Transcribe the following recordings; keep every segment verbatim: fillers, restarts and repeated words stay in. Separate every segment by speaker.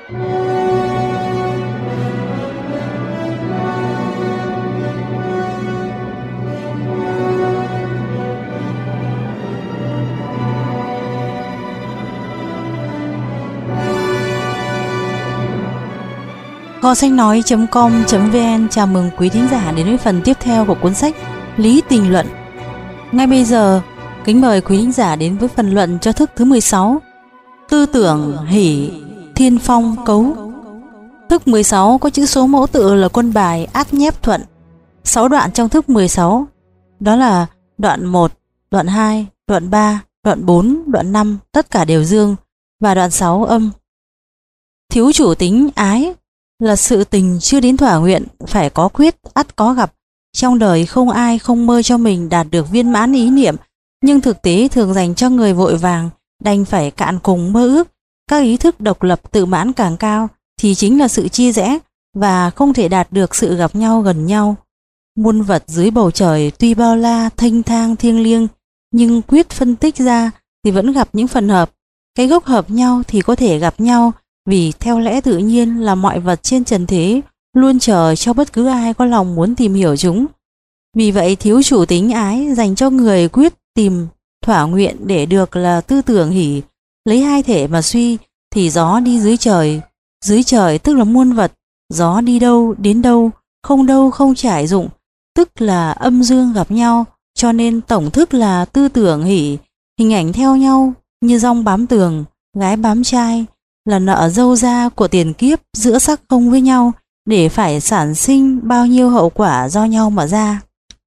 Speaker 1: Kho sách nói chấm com chấm vn chào mừng quý thính giả đến với phần tiếp theo của cuốn sách Lý Tình Luận. Ngay bây giờ, kính mời quý thính giả đến với phần luận cho thức thứ mười sáu, Tư tưởng hỷ thiên phong cấu. Thức mười sáu có chữ số mẫu tự là quân bài át nhép thuận. sáu đoạn trong thức mười sáu, đó là đoạn một, đoạn hai, đoạn ba, đoạn bốn, đoạn năm tất cả đều dương và đoạn sáu âm. Thiếu chủ tính ái là sự tình chưa đến thỏa nguyện, phải có quyết ắt có gặp. Trong đời không ai không mơ cho mình đạt được viên mãn ý niệm, nhưng thực tế thường dành cho người vội vàng, đành phải cạn cùng mơ ước. Các ý thức độc lập tự mãn càng cao thì chính là sự chia rẽ và không thể đạt được sự gặp nhau gần nhau. Muôn vật dưới bầu trời tuy bao la thênh thang thiêng liêng, nhưng quyết phân tích ra thì vẫn gặp những phần hợp. Cái gốc hợp nhau thì có thể gặp nhau, vì theo lẽ tự nhiên là mọi vật trên trần thế luôn chờ cho bất cứ ai có lòng muốn tìm hiểu chúng. Vì vậy thiếu chủ tính ái dành cho người quyết tìm thỏa nguyện để được là tư tưởng hỷ. Lấy hai thể mà suy thì gió đi dưới trời. Dưới trời tức là muôn vật, gió đi đâu đến đâu, không đâu không trải dụng, tức là âm dương gặp nhau, cho nên tổng thức là tư tưởng hỷ. Hình ảnh theo nhau như dong bám tường, gái bám trai, là nợ dâu da của tiền kiếp giữa sắc không với nhau, để phải sản sinh bao nhiêu hậu quả do nhau mà ra.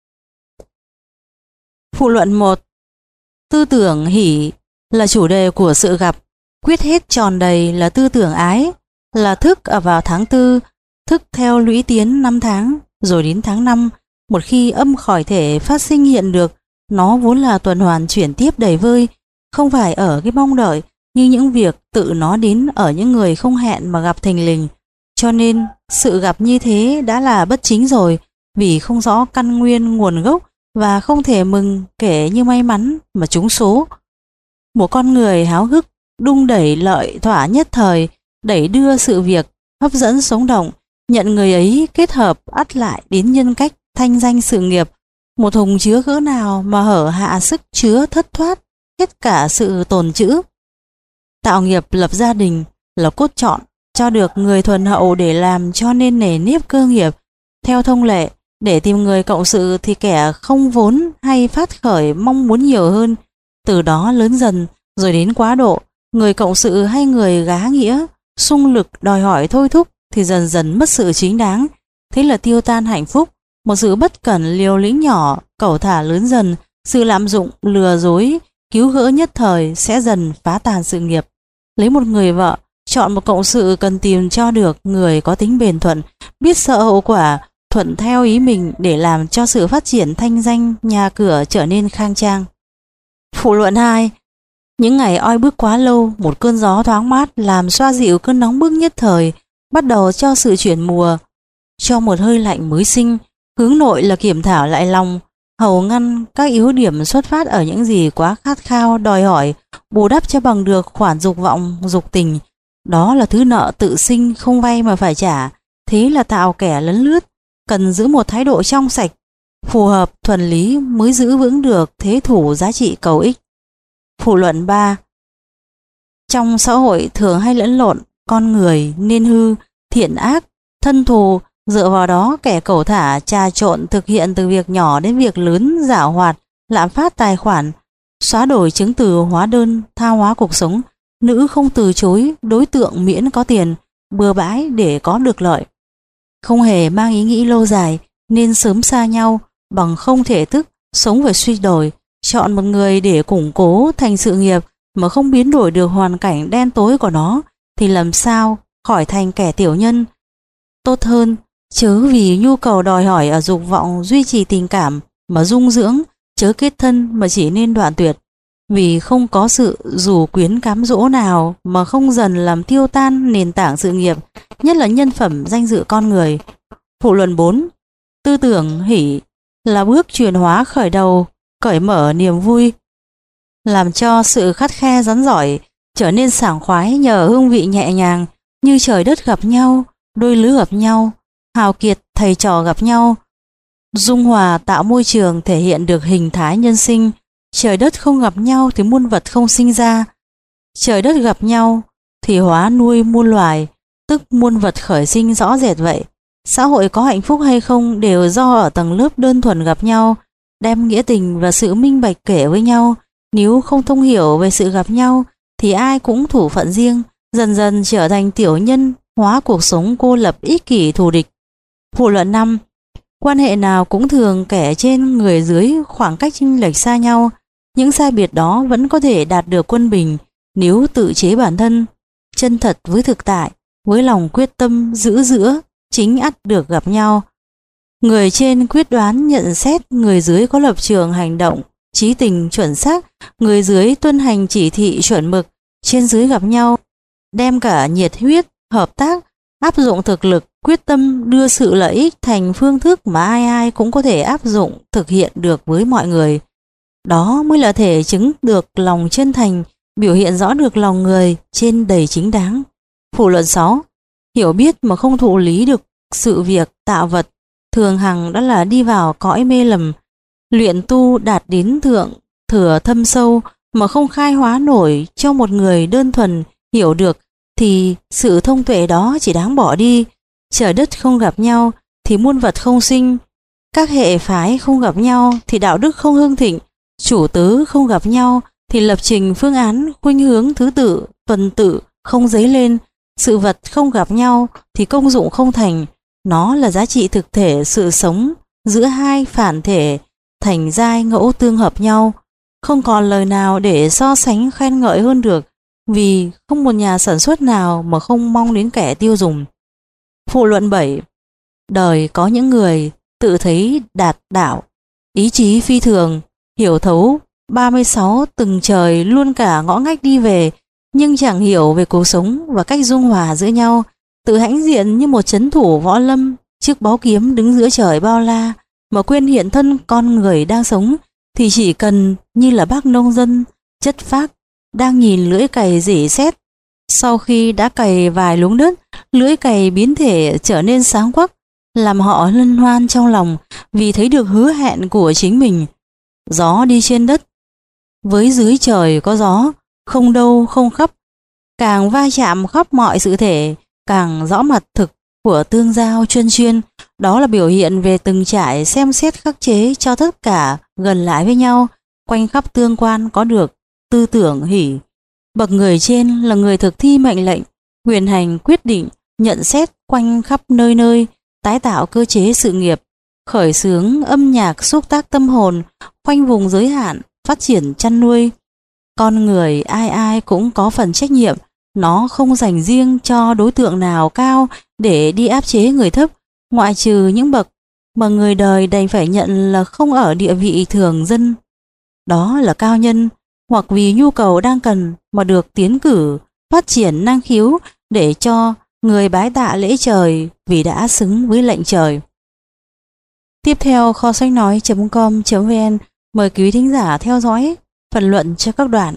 Speaker 1: Phụ luận một. Tư tưởng hỷ là chủ đề của sự gặp, quyết hết tròn đầy là tư tưởng ái, là thức ở vào tháng tư, thức theo lũy tiến năm tháng, rồi đến tháng năm, một khi âm khỏi thể phát sinh hiện được, nó vốn là tuần hoàn chuyển tiếp đầy vơi, không phải ở cái mong đợi, như những việc tự nó đến ở những người không hẹn mà gặp thình lình. Cho nên sự gặp như thế đã là bất chính rồi, vì không rõ căn nguyên nguồn gốc và không thể mừng kể như may mắn mà trúng số. Một con người háo hức đung đẩy lợi thỏa nhất thời, đẩy đưa sự việc hấp dẫn sống động, nhận người ấy kết hợp ắt lại đến nhân cách thanh danh sự nghiệp. Một thùng chứa cỡ nào mà hở hạ sức chứa thất thoát hết cả sự tồn trữ. Tạo nghiệp lập gia đình là cốt trọn cho được người thuần hậu để làm cho nên nề nếp cơ nghiệp. Theo thông lệ, để tìm người cộng sự thì kẻ không vốn hay phát khởi mong muốn nhiều hơn, từ đó lớn dần rồi đến quá độ. Người cộng sự hay người gá nghĩa sung lực đòi hỏi thôi thúc thì dần dần mất sự chính đáng, thế là tiêu tan hạnh phúc. Một sự bất cẩn liều lĩnh nhỏ cẩu thả lớn dần, sự lạm dụng lừa dối cứu gỡ nhất thời sẽ dần phá tàn sự nghiệp. Lấy một người vợ, chọn một cộng sự cần tìm cho được người có tính bền thuận, biết sợ hậu quả, thuận theo ý mình để làm cho sự phát triển thanh danh nhà cửa trở nên khang trang. Phụ luận hai. Những ngày oi bức quá lâu, một cơn gió thoáng mát làm xoa dịu cơn nóng bức nhất thời, bắt đầu cho sự chuyển mùa, cho một hơi lạnh mới sinh. Hướng nội là kiểm thảo lại lòng, hầu ngăn các yếu điểm xuất phát ở những gì quá khát khao đòi hỏi, bù đắp cho bằng được khoản dục vọng dục tình. Đó là thứ nợ tự sinh không vay mà phải trả, thế là tạo kẻ lấn lướt. Cần giữ một thái độ trong sạch, phù hợp thuần lý mới giữ vững được thế thủ giá trị cầu ích. Phụ luận ba. Trong xã hội thường hay lẫn lộn con người nên hư, thiện ác, thân thù, dựa vào đó kẻ cẩu thả trà trộn thực hiện từ việc nhỏ đến việc lớn, giảo hoạt, lạm phát tài khoản, xóa đổi chứng từ hóa đơn, tha hóa cuộc sống. Nữ không từ chối đối tượng miễn có tiền, bừa bãi để có được lợi. Không hề mang ý nghĩ lâu dài nên sớm xa nhau, bằng không thể thức, sống phải suy đổi. Chọn một người để củng cố thành sự nghiệp mà không biến đổi được hoàn cảnh đen tối của nó thì làm sao khỏi thành kẻ tiểu nhân. Tốt hơn chớ vì nhu cầu đòi hỏi ở dục vọng duy trì tình cảm mà dung dưỡng, chớ kết thân mà chỉ nên đoạn tuyệt. Vì không có sự rủ quyến cám dỗ nào mà không dần làm tiêu tan nền tảng sự nghiệp, nhất là nhân phẩm danh dự con người. Phụ luận bốn. Tư tưởng hỷ là bước chuyển hóa khởi đầu, cởi mở niềm vui, làm cho sự khắt khe rắn rỏi trở nên sảng khoái nhờ hương vị nhẹ nhàng. như trời đất gặp nhau, đôi lứa gặp nhau, hào kiệt thầy trò gặp nhau. Dung hòa tạo môi trường thể hiện được hình thái nhân sinh. Trời đất không gặp nhau thì muôn vật không sinh ra. Trời đất gặp nhau thì hóa nuôi muôn loài, tức muôn vật khởi sinh rõ rệt vậy. Xã hội có hạnh phúc hay không đều do ở tầng lớp đơn thuần gặp nhau, đem nghĩa tình và sự minh bạch kể với nhau. Nếu không thông hiểu về sự gặp nhau thì ai cũng thủ phận riêng, dần dần trở thành tiểu nhân, hóa cuộc sống cô lập ích kỷ thù địch. Phụ luận năm. Quan hệ nào cũng thường kẻ trên người dưới khoảng cách chênh lệch xa nhau. Những sai biệt đó vẫn có thể đạt được quân bình nếu tự chế bản thân, chân thật với thực tại, với lòng quyết tâm giữ giữa, chính ắt được gặp nhau. Người trên quyết đoán nhận xét, người dưới có lập trường hành động chí tình chuẩn xác, người dưới tuân hành chỉ thị chuẩn mực. Trên dưới gặp nhau, đem cả nhiệt huyết, hợp tác, áp dụng thực lực, quyết tâm đưa sự lợi ích thành phương thức mà ai ai cũng có thể áp dụng thực hiện được với mọi người. Đó mới là thể chứng được lòng chân thành, biểu hiện rõ được lòng người trên đầy chính đáng. Phụ luận sáu. Hiểu biết mà không thụ lý được sự việc tạo vật, thường hằng đã là đi vào cõi mê lầm. Luyện tu đạt đến thượng thừa thâm sâu mà không khai hóa nổi cho một người đơn thuần hiểu được thì sự thông tuệ đó chỉ đáng bỏ đi. Trời đất không gặp nhau thì muôn vật không sinh. Các hệ phái không gặp nhau thì đạo đức không hưng thịnh. Chủ tớ không gặp nhau thì lập trình phương án khuynh hướng thứ tự tuần tự không dấy lên. Sự vật không gặp nhau thì công dụng không thành. Nó là giá trị thực thể sự sống giữa hai phản thể thành giai ngẫu tương hợp nhau. Không còn lời nào để so sánh khen ngợi hơn được, vì không một nhà sản xuất nào mà không mong đến kẻ tiêu dùng. Phụ luận bảy. Đời có những người tự thấy đạt đạo, ý chí phi thường, hiểu thấu ba mươi sáu từng trời luôn cả ngõ ngách đi về, nhưng chẳng hiểu về cuộc sống và cách dung hòa giữa nhau, tự hãnh diện như một trấn thủ võ lâm trước báu kiếm đứng giữa trời bao la, mà quên hiện thân con người đang sống thì chỉ cần như là bác nông dân chất phác đang nhìn lưỡi cày rỉ sét. Sau khi đã cày vài luống đất, lưỡi cày biến thể trở nên sáng quắc, làm họ hân hoan trong lòng vì thấy được hứa hẹn của chính mình. Gió đi trên đất, với dưới trời có gió, không đâu không khắp, càng va chạm khắp mọi sự thể, càng rõ mặt thực của tương giao chuyên chuyên. Đó là biểu hiện về từng trải xem xét khắc chế cho tất cả gần lại với nhau, quanh khắp tương quan có được tư tưởng hỷ. Bậc người trên là người thực thi mệnh lệnh, huyền hành quyết định, nhận xét quanh khắp nơi nơi, tái tạo cơ chế sự nghiệp, khởi xướng âm nhạc xúc tác tâm hồn, khoanh vùng giới hạn, phát triển chăn nuôi. Con người ai ai cũng có phần trách nhiệm, nó không dành riêng cho đối tượng nào cao để đi áp chế người thấp, ngoại trừ những bậc mà người đời đành phải nhận là không ở địa vị thường dân. Đó là cao nhân, hoặc vì nhu cầu đang cần mà được tiến cử, phát triển năng khiếu để cho người bái tạ lễ trời vì đã xứng với lệnh trời. Tiếp theo kho sách nói chấm com chấm vn mời quý thính giả theo dõi phần luận cho các đoạn.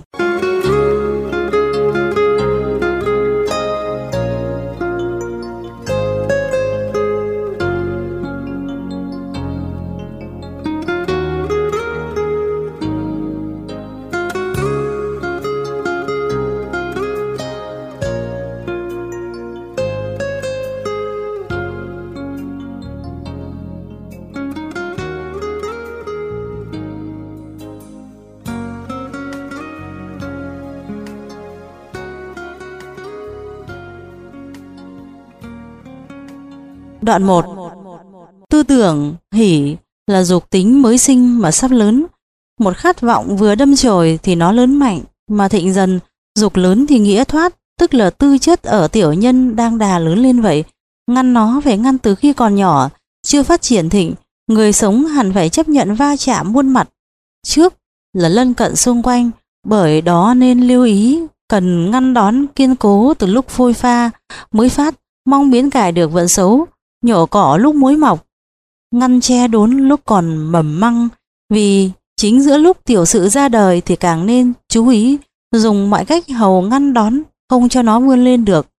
Speaker 1: Đoạn một. Tư tưởng hỷ là dục tính mới sinh mà sắp lớn. Một khát vọng vừa đâm chồi thì nó lớn mạnh mà thịnh dần. Dục lớn thì nghĩa thoát, tức là tư chất ở tiểu nhân đang đà lớn lên vậy. Ngăn nó phải ngăn từ khi còn nhỏ, chưa phát triển thịnh. Người sống hẳn phải chấp nhận va chạm muôn mặt. Trước là lân cận xung quanh, bởi đó nên lưu ý cần ngăn đón kiên cố từ lúc phôi pha mới phát, mong biến cải được vận xấu. Nhổ cỏ lúc muối mọc, ngăn che đốn lúc còn mầm măng. Vì chính giữa lúc tiểu sự ra đời thì càng nên chú ý dùng mọi cách hầu ngăn đón, không cho nó vươn lên được.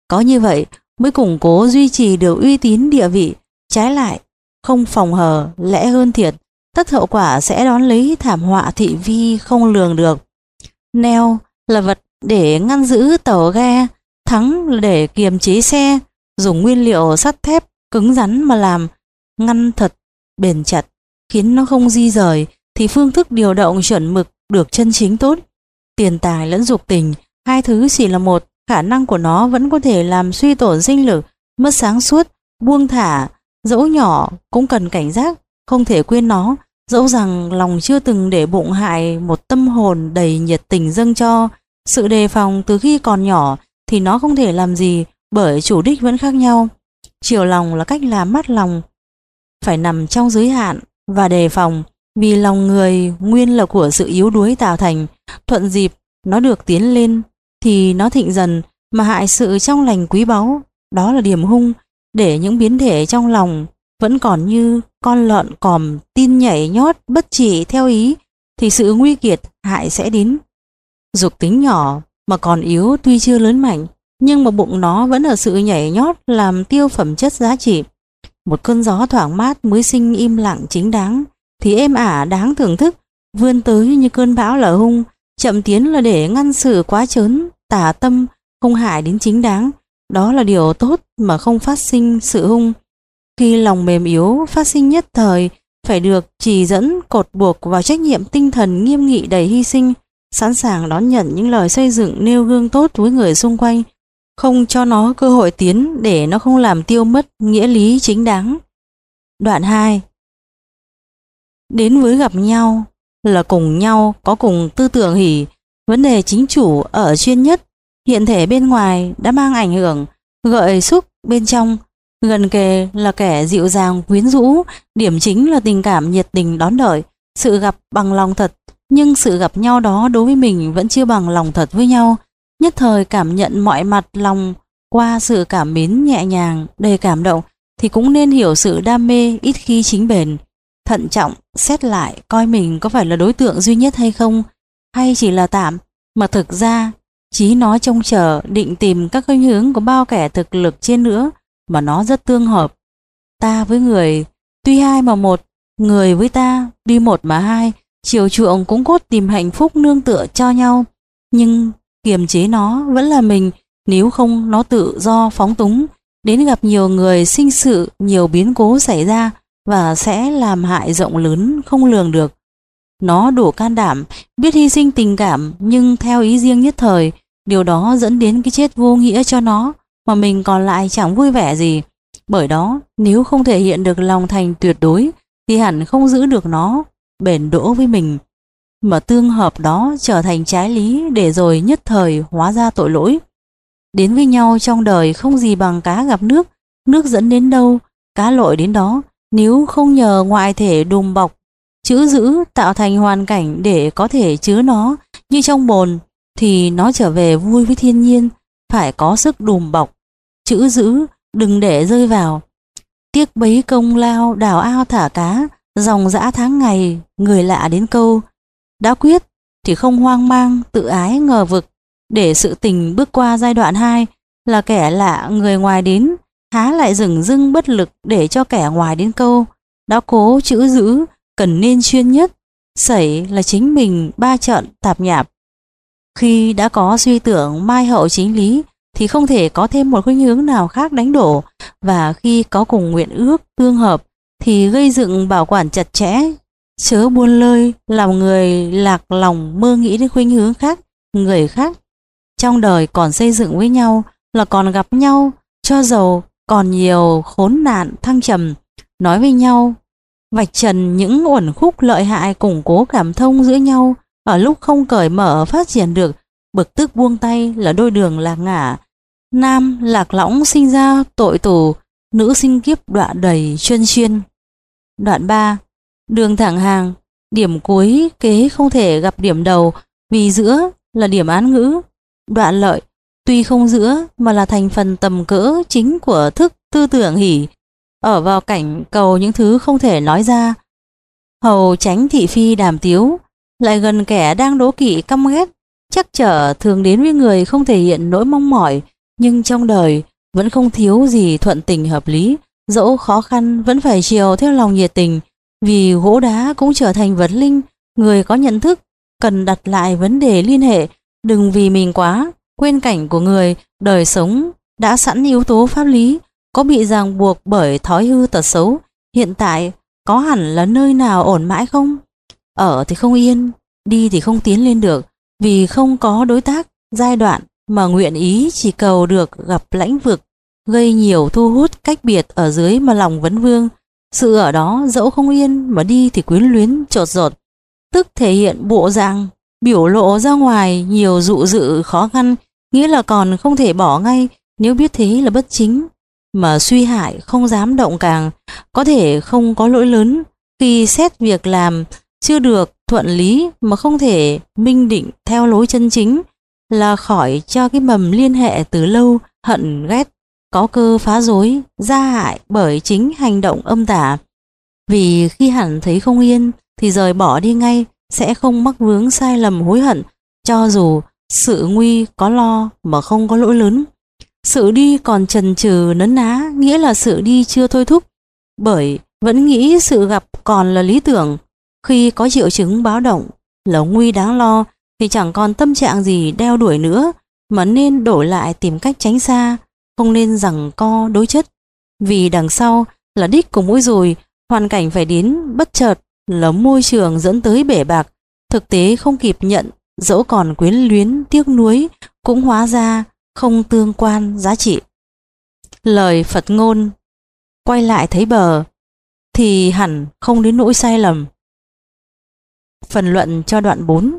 Speaker 1: Có như vậy mới củng cố duy trì được uy tín địa vị, trái lại không phòng hờ lẽ hơn thiệt, tất hậu quả sẽ đón lấy thảm họa thị vi không lường được. Neo là vật để ngăn giữ tàu ghe, thắng là để kiềm chế xe, dùng nguyên liệu sắt thép cứng rắn mà làm, ngăn thật bền chặt, khiến nó không di rời, thì phương thức điều động chuẩn mực được chân chính tốt. Tiền tài lẫn dục tình, hai thứ chỉ là một, khả năng của nó vẫn có thể làm suy tổn sinh lực, mất sáng suốt, buông thả, dẫu nhỏ cũng cần cảnh giác, không thể quên nó, dẫu rằng lòng chưa từng để bụng hại một tâm hồn đầy nhiệt tình dâng cho. Sự đề phòng từ khi còn nhỏ thì nó không thể làm gì, bởi chủ đích vẫn khác nhau. Chiều lòng là cách làm mát lòng, phải nằm trong giới hạn, và đề phòng, vì lòng người nguyên là của sự yếu đuối tạo thành. Thuận dịp nó được tiến lên thì nó thịnh dần, mà hại sự trong lành quý báu, đó là điểm hung. Để những biến thể trong lòng vẫn còn như con lợn còm tin nhảy nhót bất trị theo ý, thì sự nguy kiệt hại sẽ đến. Dục tính nhỏ mà còn yếu, tuy chưa lớn mạnh, nhưng mà bụng nó vẫn ở sự nhảy nhót làm tiêu phẩm chất giá trị. Một cơn gió thoảng mát mới sinh im lặng chính đáng, thì êm ả đáng thưởng thức, vươn tới như cơn bão là hung. Chậm tiến là để ngăn sự quá trớn, tà tâm không hại đến chính đáng, đó là điều tốt mà không phát sinh sự hung. Khi lòng mềm yếu phát sinh nhất thời, phải được chỉ dẫn cột buộc vào trách nhiệm tinh thần nghiêm nghị đầy hy sinh, sẵn sàng đón nhận những lời xây dựng nêu gương tốt với người xung quanh, không cho nó cơ hội tiến để nó không làm tiêu mất nghĩa lý chính đáng. Đoạn hai. Đến với gặp nhau là cùng nhau có cùng tư tưởng hỉ, vấn đề chính chủ ở chuyên nhất, hiện thể bên ngoài đã mang ảnh hưởng, gợi xúc bên trong, gần kề là kẻ dịu dàng quyến rũ, điểm chính là tình cảm nhiệt tình đón đợi, sự gặp bằng lòng thật, nhưng sự gặp nhau đó đối với mình vẫn chưa bằng lòng thật với nhau. Nhất thời cảm nhận mọi mặt lòng qua sự cảm mến nhẹ nhàng, đầy cảm động, thì cũng nên hiểu sự đam mê ít khi chính bền. Thận trọng xét lại coi mình có phải là đối tượng duy nhất hay không, hay chỉ là tạm, mà thực ra chí nó trông chờ định tìm các khuynh hướng của bao kẻ thực lực trên nữa, mà nó rất tương hợp. Ta với người tuy hai mà một, người với ta tuy một mà hai, chiều chuộng cũng cốt tìm hạnh phúc nương tựa cho nhau, nhưng kiềm chế nó vẫn là mình, nếu không nó tự do phóng túng, đến gặp nhiều người sinh sự, nhiều biến cố xảy ra, và sẽ làm hại rộng lớn không lường được. Nó đủ can đảm, biết hy sinh tình cảm, nhưng theo ý riêng nhất thời, điều đó dẫn đến cái chết vô nghĩa cho nó, mà mình còn lại chẳng vui vẻ gì. Bởi đó, nếu không thể hiện được lòng thành tuyệt đối, thì hẳn không giữ được nó bền đỗ với mình, mà tương hợp đó trở thành trái lý, để rồi nhất thời hóa ra tội lỗi. Đến với nhau trong đời không gì bằng cá gặp nước, nước dẫn đến đâu, cá lội đến đó. Nếu không nhờ ngoại thể đùm bọc, chữ giữ tạo thành hoàn cảnh để có thể chứa nó như trong bồn, thì nó trở về vui với thiên nhiên, phải có sức đùm bọc, chữ giữ, đừng để rơi vào. Tiếc bấy công lao đào ao thả cá, dòng dã tháng ngày, người lạ đến câu. Đã quyết thì không hoang mang, tự ái ngờ vực, để sự tình bước qua giai đoạn hai, là kẻ lạ người ngoài đến, há lại dửng dưng bất lực để cho kẻ ngoài đến câu. Đã cố chữ giữ, cần nên chuyên nhất, sẩy là chính mình ba trận tạp nhạp. Khi đã có suy tưởng mai hậu chính lý, thì không thể có thêm một khuynh hướng nào khác đánh đổ, và khi có cùng nguyện ước tương hợp, thì gây dựng bảo quản chặt chẽ, chớ buôn lơi làm người lạc lòng mơ nghĩ đến khuynh hướng khác, người khác. Trong đời còn xây dựng với nhau là còn gặp nhau, cho dầu còn nhiều khốn nạn thăng trầm, nói với nhau, vạch trần những uẩn khúc lợi hại, củng cố cảm thông giữa nhau. Ở lúc không cởi mở phát triển được, bực tức buông tay là đôi đường lạc ngả. Nam lạc lõng sinh ra tội tù, nữ sinh kiếp đọa đầy chuyên chuyên. Đoạn ba. Đường thẳng hàng, điểm cuối kế không thể gặp điểm đầu, vì giữa là điểm án ngữ. Đoạn lợi, tuy không giữa mà là thành phần tầm cỡ chính của thức tư tưởng hỉ, ở vào cảnh cầu những thứ không thể nói ra. Hầu tránh thị phi đàm tiếu, lại gần kẻ đang đố kỵ căm ghét, chắc trở thường đến với người không thể hiện nỗi mong mỏi, nhưng trong đời vẫn không thiếu gì thuận tình hợp lý, dẫu khó khăn vẫn phải chiều theo lòng nhiệt tình, vì gỗ đá cũng trở thành vật linh, người có nhận thức cần đặt lại vấn đề liên hệ, đừng vì mình quá quên cảnh của người, đời sống đã sẵn yếu tố pháp lý, có bị ràng buộc bởi thói hư tật xấu, hiện tại có hẳn là nơi nào ổn mãi không? Ở thì không yên, đi thì không tiến lên được, vì không có đối tác, giai đoạn mà nguyện ý chỉ cầu được gặp lãnh vực, gây nhiều thu hút cách biệt ở dưới mà lòng vấn vương. Sự ở đó dẫu không yên mà đi thì quyến luyến chột rột, tức thể hiện bộ dạng, biểu lộ ra ngoài nhiều dụ dự khó khăn, nghĩa là còn không thể bỏ ngay, nếu biết thế là bất chính, mà suy hại không dám động càng, có thể không có lỗi lớn khi xét việc làm chưa được thuận lý mà không thể minh định theo lối chân chính, là khỏi cho cái mầm liên hệ từ lâu hận ghét có cơ phá rối, gia hại bởi chính hành động âm tả. Vì khi hẳn thấy không yên thì rời bỏ đi ngay, sẽ không mắc vướng sai lầm hối hận, cho dù sự nguy có lo mà không có lỗi lớn. Sự đi còn chần chừ nấn ná nghĩa là sự đi chưa thôi thúc, bởi vẫn nghĩ sự gặp còn là lý tưởng. Khi có triệu chứng báo động là nguy đáng lo thì chẳng còn tâm trạng gì đeo đuổi nữa, mà nên đổi lại tìm cách tránh xa, không nên giằng co đối chất. Vì đằng sau là đích của mũi dùi, hoàn cảnh phải đến bất chợt là môi trường dẫn tới bể bạc, thực tế không kịp nhận, dẫu còn quyến luyến tiếc nuối cũng hóa ra không tương quan giá trị. Lời Phật ngôn quay lại thấy bờ thì hẳn không đến nỗi sai lầm. Phần luận cho đoạn bốn.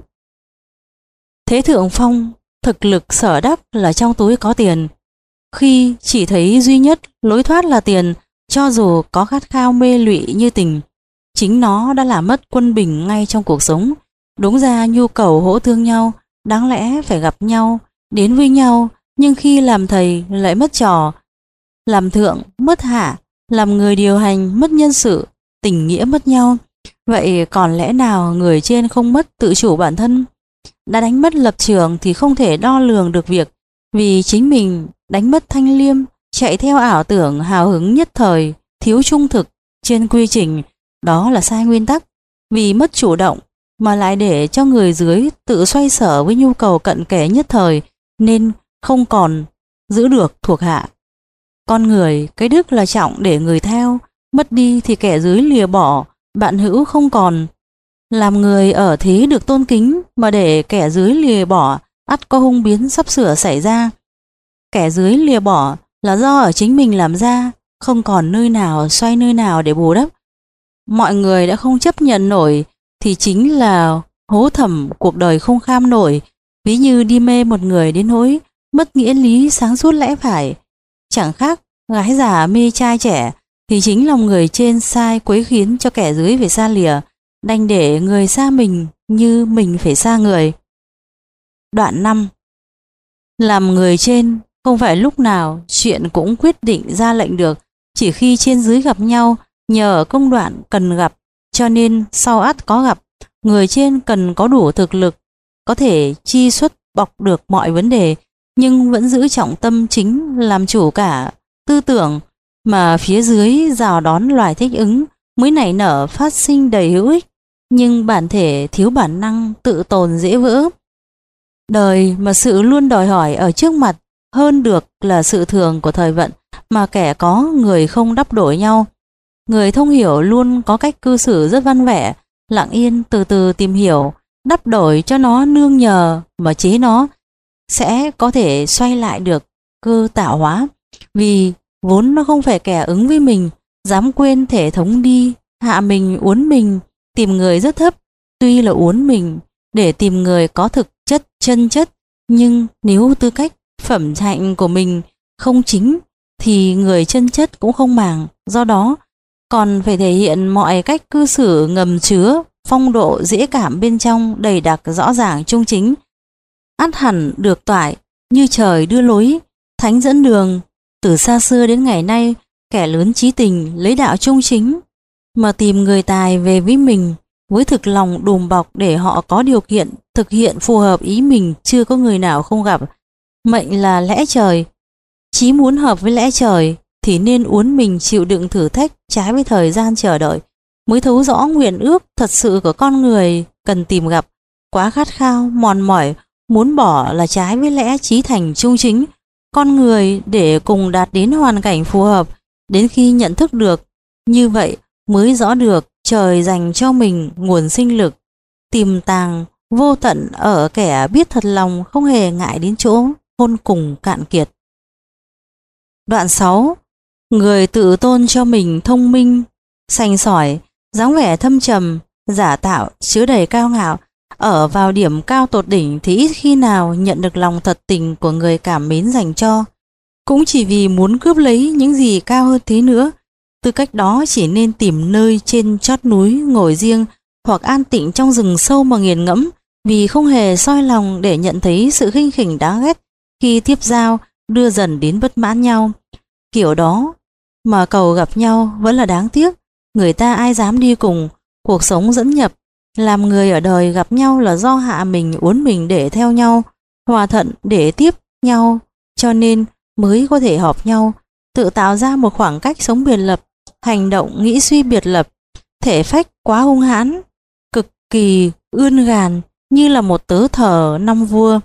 Speaker 1: Thế Thượng Phong thực lực sở đắc là trong túi có tiền. Khi chỉ thấy duy nhất lối thoát là tiền, cho dù có khát khao mê lụy như tình, chính nó đã làm mất quân bình ngay trong cuộc sống. Đúng ra nhu cầu hỗ thương nhau, đáng lẽ phải gặp nhau, đến với nhau, nhưng khi làm thầy lại mất trò, làm thượng mất hạ, làm người điều hành mất nhân sự, tình nghĩa mất nhau. Vậy còn lẽ nào người trên không mất tự chủ bản thân? Đã đánh mất lập trường thì không thể đo lường được việc, vì chính mình đánh mất thanh liêm, chạy theo ảo tưởng hào hứng nhất thời, thiếu trung thực trên quy trình, đó là sai nguyên tắc. Vì mất chủ động mà lại để cho người dưới tự xoay sở với nhu cầu cận kề nhất thời, nên không còn giữ được thuộc hạ. Con người cái đức là trọng để người theo, mất đi thì kẻ dưới lìa bỏ, bạn hữu không còn. Làm người ở thế được tôn kính mà để kẻ dưới lìa bỏ, ắt có hung biến sắp sửa xảy ra. Kẻ dưới lìa bỏ là do ở chính mình làm ra, không còn nơi nào xoay nơi nào để bù đắp. Mọi người đã không chấp nhận nổi thì chính là hố thẳm cuộc đời không kham nổi, ví như đi mê một người đến nỗi mất nghĩa lý sáng suốt lẽ phải. Chẳng khác gái già mê trai trẻ, thì chính lòng người trên sai quấy khiến cho kẻ dưới phải xa lìa, đành để người xa mình như mình phải xa người. Đoạn năm. Làm người trên không phải lúc nào chuyện cũng quyết định ra lệnh được, chỉ khi trên dưới gặp nhau, nhờ ở công đoạn cần gặp, cho nên sau ắt có gặp. Người trên cần có đủ thực lực, có thể chi xuất bọc được mọi vấn đề, nhưng vẫn giữ trọng tâm chính làm chủ cả tư tưởng, mà phía dưới rào đón loài thích ứng mới nảy nở phát sinh đầy hữu ích, nhưng bản thể thiếu bản năng tự tồn dễ vỡ. Đời mà sự luôn đòi hỏi ở trước mặt hơn được là sự thường của thời vận, mà kẻ có người không đắp đổi nhau. Người thông hiểu luôn có cách cư xử rất văn vẻ, lặng yên từ từ tìm hiểu, đắp đổi cho nó nương nhờ mà chế nó sẽ có thể xoay lại được cơ tạo hóa. Vì vốn nó không phải kẻ ứng với mình, dám quên thể thống đi, hạ mình uốn mình, tìm người rất thấp. Tuy là uốn mình để tìm người có thực chất chân chất, nhưng nếu tư cách phẩm hạnh của mình không chính thì người chân chất cũng không màng. Do đó còn phải thể hiện mọi cách cư xử ngầm chứa phong độ dễ cảm bên trong đầy đặc rõ ràng trung chính, ắt hẳn được toại như trời đưa lối, thánh dẫn đường. Từ xa xưa đến ngày nay, kẻ lớn trí tình lấy đạo trung chính mà tìm người tài về với mình, với thực lòng đùm bọc để họ có điều kiện thực hiện phù hợp ý mình, chưa có người nào không gặp. Mệnh là lẽ trời, Chí muốn hợp với lẽ trời thì nên uốn mình chịu đựng thử thách trái với thời gian chờ đợi, mới thấu rõ nguyện ước thật sự của con người cần tìm gặp. Quá khát khao, mòn mỏi, muốn bỏ là trái với lẽ chí thành trung chính. Con người để cùng đạt đến hoàn cảnh phù hợp, đến khi nhận thức được như vậy mới rõ được trời dành cho mình nguồn sinh lực tiềm tàng vô tận ở kẻ biết thật lòng, không hề ngại đến chỗ khôn cùng cạn kiệt. Đoạn sáu. Người tự tôn cho mình thông minh, sành sỏi, dáng vẻ thâm trầm, giả tạo, chứa đầy cao ngạo, ở vào điểm cao tột đỉnh thì ít khi nào nhận được lòng thật tình của người cảm mến dành cho. Cũng chỉ vì muốn cướp lấy những gì cao hơn thế nữa, tư cách đó chỉ nên tìm nơi trên chót núi ngồi riêng, hoặc an tịnh trong rừng sâu mà nghiền ngẫm, vì không hề soi lòng để nhận thấy sự khinh khỉnh đáng ghét khi tiếp giao đưa dần đến bất mãn nhau. Kiểu đó mà cầu gặp nhau vẫn là đáng tiếc. Người ta ai dám đi cùng, cuộc sống dẫn nhập, làm người ở đời gặp nhau là do hạ mình uốn mình để theo nhau, hòa thuận để tiếp nhau, cho nên mới có thể hợp nhau, tự tạo ra một khoảng cách sống biệt lập, hành động nghĩ suy biệt lập, thể phách quá hung hãn, cực kỳ ươn gàn như là một tớ thờ năm vua.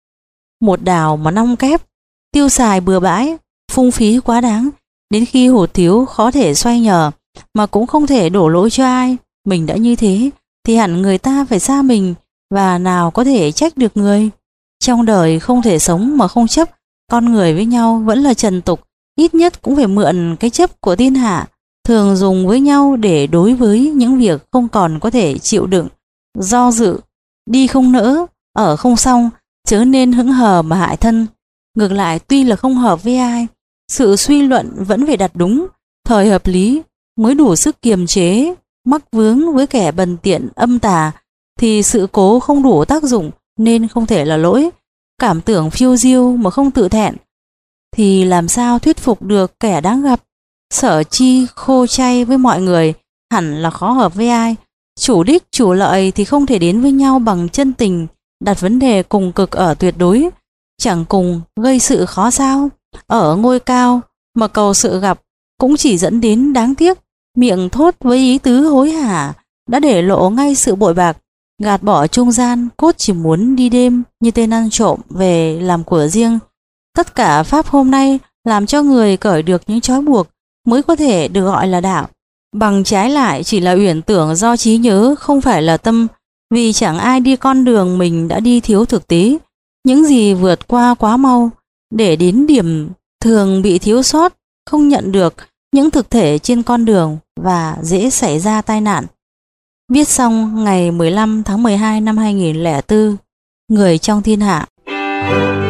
Speaker 1: Một đào mà năm kép, tiêu xài bừa bãi, phung phí quá đáng, đến khi hụt thiếu khó thể xoay nhờ, mà cũng không thể đổ lỗi cho ai. Mình đã như thế thì hẳn người ta phải xa mình, và nào có thể trách được người. Trong đời không thể sống mà không chấp, con người với nhau vẫn là trần tục, ít nhất cũng phải mượn cái chấp của thiên hạ, thường dùng với nhau để đối với những việc không còn có thể chịu đựng, do dự, đi không nỡ, ở không xong, chớ nên hững hờ mà hại thân. Ngược lại, tuy là không hợp với ai, sự suy luận vẫn phải đặt đúng, thời hợp lý, mới đủ sức kiềm chế. Mắc vướng với kẻ bần tiện âm tà thì sự cố không đủ tác dụng, nên không thể là lỗi. Cảm tưởng phiêu diêu mà không tự thẹn thì làm sao thuyết phục được kẻ đáng gặp. Sở chi khô chay với mọi người hẳn là khó hợp với ai. Chủ đích chủ lợi thì không thể đến với nhau bằng chân tình, đặt vấn đề cùng cực ở tuyệt đối, chẳng cùng gây sự khó sao. Ở ngôi cao mà cầu sự gặp cũng chỉ dẫn đến đáng tiếc. Miệng thốt với ý tứ hối hả đã để lộ ngay sự bội bạc, gạt bỏ trung gian, cốt chỉ muốn đi đêm như tên ăn trộm về làm của riêng. Tất cả pháp hôm nay làm cho người cởi được những trói buộc mới có thể được gọi là đạo. Bằng trái lại chỉ là uyển tưởng do trí nhớ, không phải là tâm, vì chẳng ai đi con đường mình đã đi thiếu thực tế. Những gì vượt qua quá mau, để đến điểm thường bị thiếu sót, không nhận được những thực thể trên con đường và dễ xảy ra tai nạn. Viết xong ngày mười lăm tháng mười hai năm hai nghìn không trăm lẻ bốn. Người trong thiên hạ.